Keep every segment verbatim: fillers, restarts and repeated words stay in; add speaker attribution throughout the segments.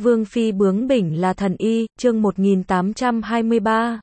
Speaker 1: Vương phi bướng bỉnh là thần y, chương một nghìn tám trăm hai mươi ba.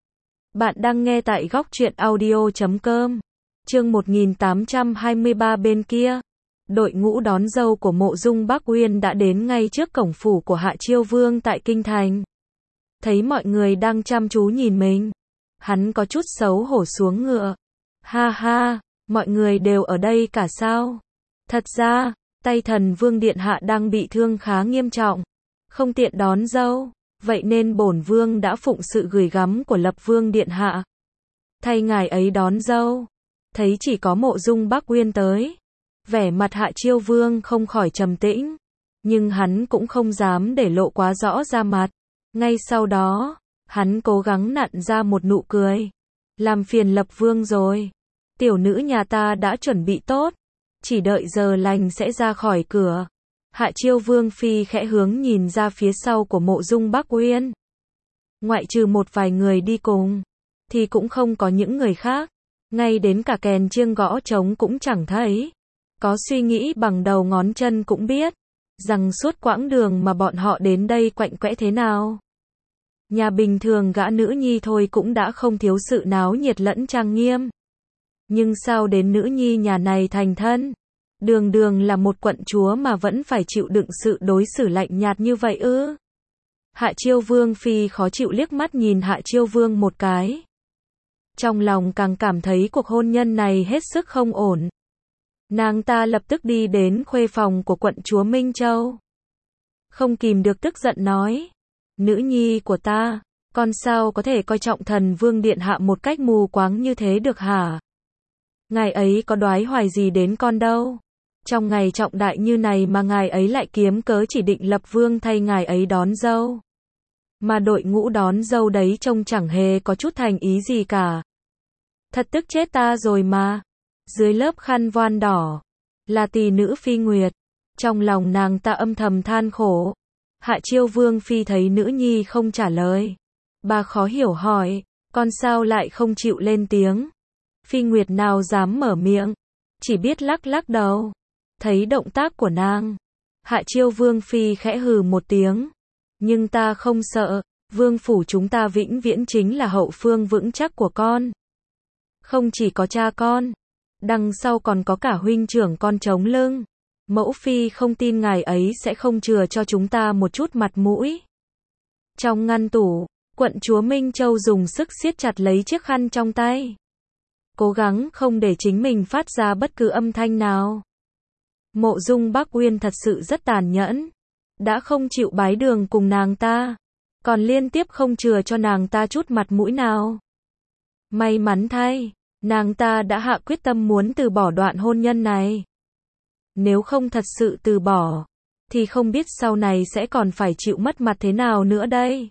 Speaker 1: Bạn đang nghe tại góc truyện audio chấm com. Chương một nghìn tám trăm hai mươi ba bên kia. Đội ngũ đón dâu của Mộ Dung Bắc Uyên đã đến ngay trước cổng phủ của Hạ Chiêu Vương tại Kinh Thành. Thấy mọi người đang chăm chú nhìn mình, hắn có chút xấu hổ xuống ngựa. Ha ha, mọi người đều ở đây cả sao? Thật ra, tay thần Vương Điện Hạ đang bị thương khá nghiêm trọng, không tiện đón dâu, vậy nên bổn vương đã phụng sự gửi gắm của Lập Vương Điện Hạ, thay ngài ấy đón dâu. Thấy chỉ có Mộ Dung Bắc Uyên tới, vẻ mặt Hạ Chiêu Vương không khỏi trầm tĩnh, nhưng hắn cũng không dám để lộ quá rõ ra mặt. Ngay sau đó, hắn cố gắng nặn ra một nụ cười. Làm phiền Lập Vương rồi, tiểu nữ nhà ta đã chuẩn bị tốt, chỉ đợi giờ lành sẽ ra khỏi cửa. Hạ Chiêu Vương phi khẽ hướng nhìn ra phía sau của Mộ Dung Bắc Uyên. Ngoại trừ một vài người đi cùng, thì cũng không có những người khác. Ngay đến cả kèn chiêng gõ trống cũng chẳng thấy. Có suy nghĩ bằng đầu ngón chân cũng biết rằng suốt quãng đường mà bọn họ đến đây quạnh quẽ thế nào. Nhà bình thường gã nữ nhi thôi cũng đã không thiếu sự náo nhiệt lẫn trang nghiêm. Nhưng sao đến nữ nhi nhà này thành thân, đường đường là một quận chúa mà vẫn phải chịu đựng sự đối xử lạnh nhạt như vậy ư? Hạ Chiêu Vương phi khó chịu liếc mắt nhìn Hạ Chiêu Vương một cái. Trong lòng càng cảm thấy cuộc hôn nhân này hết sức không ổn. Nàng ta lập tức đi đến khuê phòng của quận chúa Minh Châu. Không kìm được tức giận nói: nữ nhi của ta, con sao có thể coi trọng thần Vương Điện Hạ một cách mù quáng như thế được hả? Ngài ấy có đoái hoài gì đến con đâu. Trong ngày trọng đại như này mà ngài ấy lại kiếm cớ chỉ định Lập Vương thay ngài ấy đón dâu. Mà đội ngũ đón dâu đấy trông chẳng hề có chút thành ý gì cả. Thật tức chết ta rồi mà. Dưới lớp khăn voan đỏ là tỷ nữ Phi Nguyệt. Trong lòng nàng ta âm thầm than khổ. Hạ Chiêu Vương phi thấy nữ nhi không trả lời, bà khó hiểu hỏi: con sao lại không chịu lên tiếng? Phi Nguyệt nào dám mở miệng, chỉ biết lắc lắc đầu. Thấy động tác của nàng, Hạ Chiêu Vương phi khẽ hừ một tiếng: nhưng ta không sợ, vương phủ chúng ta vĩnh viễn chính là hậu phương vững chắc của con. Không chỉ có cha con, đằng sau còn có cả huynh trưởng con chống lưng. Mẫu phi không tin ngài ấy sẽ không chừa cho chúng ta một chút mặt mũi. Trong ngăn tủ, quận chúa Minh Châu dùng sức siết chặt lấy chiếc khăn trong tay, cố gắng không để chính mình phát ra bất cứ âm thanh nào. Mộ Dung Bắc Uyên thật sự rất tàn nhẫn, đã không chịu bái đường cùng nàng ta, còn liên tiếp không chừa cho nàng ta chút mặt mũi nào. May mắn thay, nàng ta đã hạ quyết tâm muốn từ bỏ đoạn hôn nhân này. Nếu không thật sự từ bỏ, thì không biết sau này sẽ còn phải chịu mất mặt thế nào nữa đây.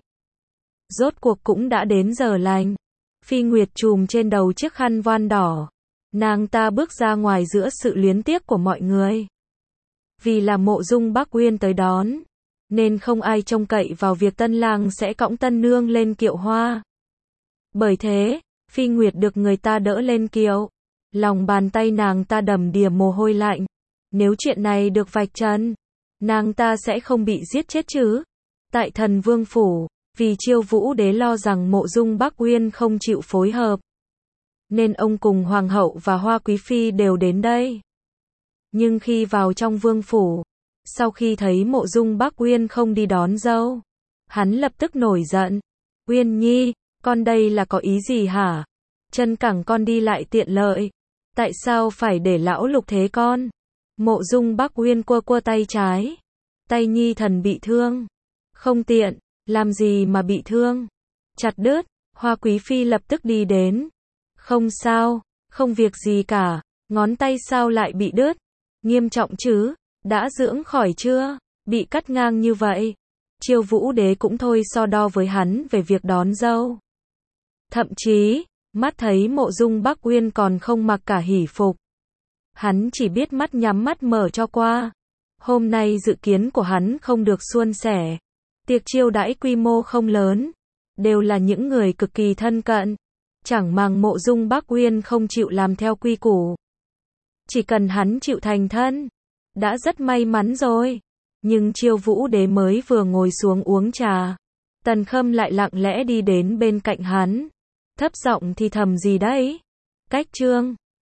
Speaker 1: Rốt cuộc cũng đã đến giờ lành. Phi Nguyệt trùm trên đầu chiếc khăn voan đỏ. Nàng ta bước ra ngoài giữa sự luyến tiếc của mọi người. Vì là Mộ Dung Bắc Uyên tới đón, nên không ai trông cậy vào việc tân lang sẽ cõng tân nương lên kiệu hoa. Bởi thế, Phi Nguyệt được người ta đỡ lên kiệu. Lòng bàn tay nàng ta đầm đìa mồ hôi lạnh. Nếu chuyện này được vạch trần, nàng ta sẽ không bị giết chết chứ. Tại thần vương phủ, vì Chiêu Vũ đế lo rằng Mộ Dung Bắc Uyên không chịu phối hợp, nên ông cùng hoàng hậu và Hoa quý phi đều đến đây. Nhưng khi vào trong vương phủ, sau khi thấy Mộ Dung Bắc Uyên không đi đón dâu, hắn lập tức nổi giận. Uyên nhi, con đây là có ý gì hả? Chân cẳng con đi lại tiện lợi, tại sao phải để lão Lục thế con? Mộ Dung Bắc Uyên quơ quơ tay trái. Tay nhi thần bị thương. Không tiện, làm gì mà bị thương? Chặt đứt. Hoa quý phi lập tức đi đến. Không sao, không việc gì cả. Ngón tay sao lại bị đứt? Nghiêm trọng chứ? Đã dưỡng khỏi chưa? Bị cắt ngang như vậy. Chiêu Vũ đế cũng thôi so đo với hắn về việc đón dâu. Thậm chí, mắt thấy Mộ Dung Bắc Uyên còn không mặc cả hỷ phục, hắn chỉ biết mắt nhắm mắt mở cho qua. Hôm nay dự kiến của hắn không được suôn sẻ. Tiệc chiêu đãi quy mô không lớn, đều là những người cực kỳ thân cận. Chẳng màng Mộ Dung Bắc Uyên không chịu làm theo quy củ. Chỉ cần hắn chịu thành thân, đã rất may mắn rồi. Nhưng Chiêu Vũ Đế mới vừa ngồi xuống uống trà, Tần Khâm lại lặng lẽ đi đến bên cạnh hắn, thấp giọng thì thầm gì đấy? Cách Trương